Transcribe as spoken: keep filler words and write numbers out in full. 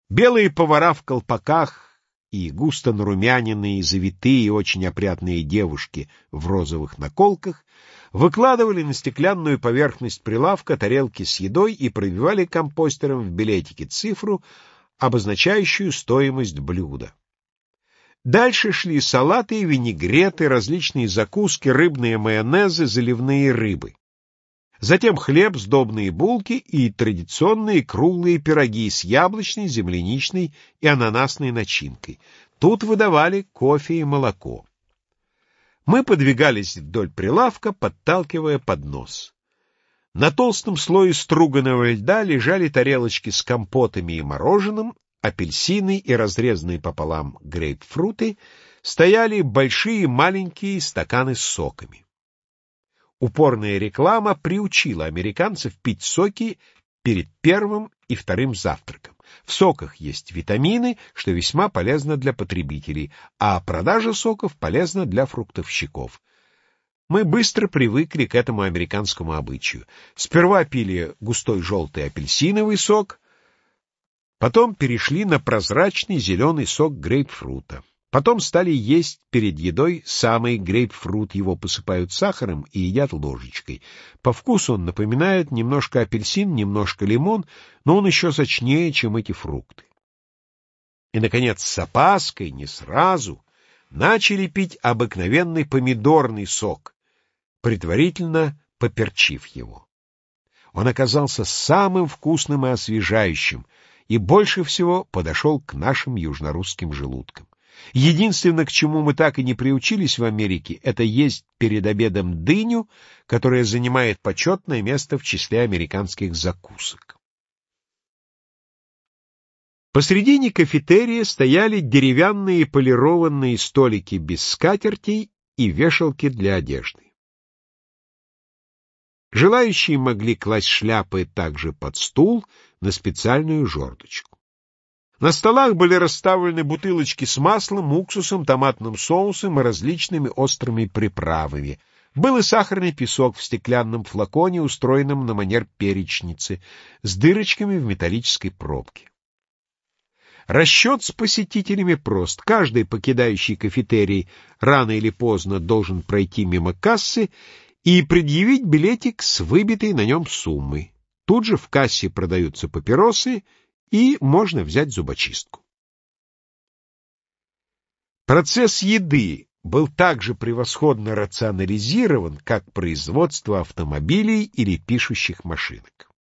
Белые повара в колпаках и густо нарумяненные, завитые, очень опрятные девушки в розовых наколках выкладывали на стеклянную поверхность прилавка тарелки с едой и пробивали компостером в билетике цифру, обозначающую стоимость блюда. Дальше шли салаты, винегреты, различные закуски, рыбные майонезы, заливные рыбы. Затем хлеб, сдобные булки и традиционные круглые пироги с яблочной, земляничной и ананасной начинкой. Тут выдавали кофе и молоко. Мы подвигались вдоль прилавка, подталкивая поднос. На толстом слое струганного льда лежали тарелочки с компотами и мороженым, апельсины и разрезанные пополам грейпфруты, стояли большие и маленькие стаканы с соками. Упорная реклама приучила американцев пить соки перед первым и вторым завтраком. В соках есть витамины, что весьма полезно для потребителей, а продажа соков полезна для фруктовщиков. Мы быстро привыкли к этому американскому обычаю. Сперва пили густой желтый апельсиновый сок, потом перешли на прозрачный зеленый сок грейпфрута. Потом стали есть перед едой самый грейпфрут, его посыпают сахаром и едят ложечкой. По вкусу он напоминает немножко апельсин, немножко лимон, но он еще сочнее, чем эти фрукты. И, наконец, с опаской, не сразу, начали пить обыкновенный помидорный сок, предварительно поперчив его. Он оказался самым вкусным и освежающим, и больше всего подошел к нашим южнорусским желудкам. Единственное, к чему мы так и не приучились в Америке, это есть перед обедом дыню, которая занимает почетное место в числе американских закусок. Посредине кафетерия стояли деревянные полированные столики без скатертей и вешалки для одежды. Желающие могли класть шляпы также под стул на специальную жердочку. На столах были расставлены бутылочки с маслом, уксусом, томатным соусом и различными острыми приправами. Был и сахарный песок в стеклянном флаконе, устроенном на манер перечницы, с дырочками в металлической пробке. Расчет с посетителями прост. Каждый, покидающий кафетерий, рано или поздно должен пройти мимо кассы и предъявить билетик с выбитой на нем суммой. Тут же в кассе продаются папиросы, и можно взять зубочистку. Процесс еды был также превосходно рационализирован, как производство автомобилей или пишущих машинок.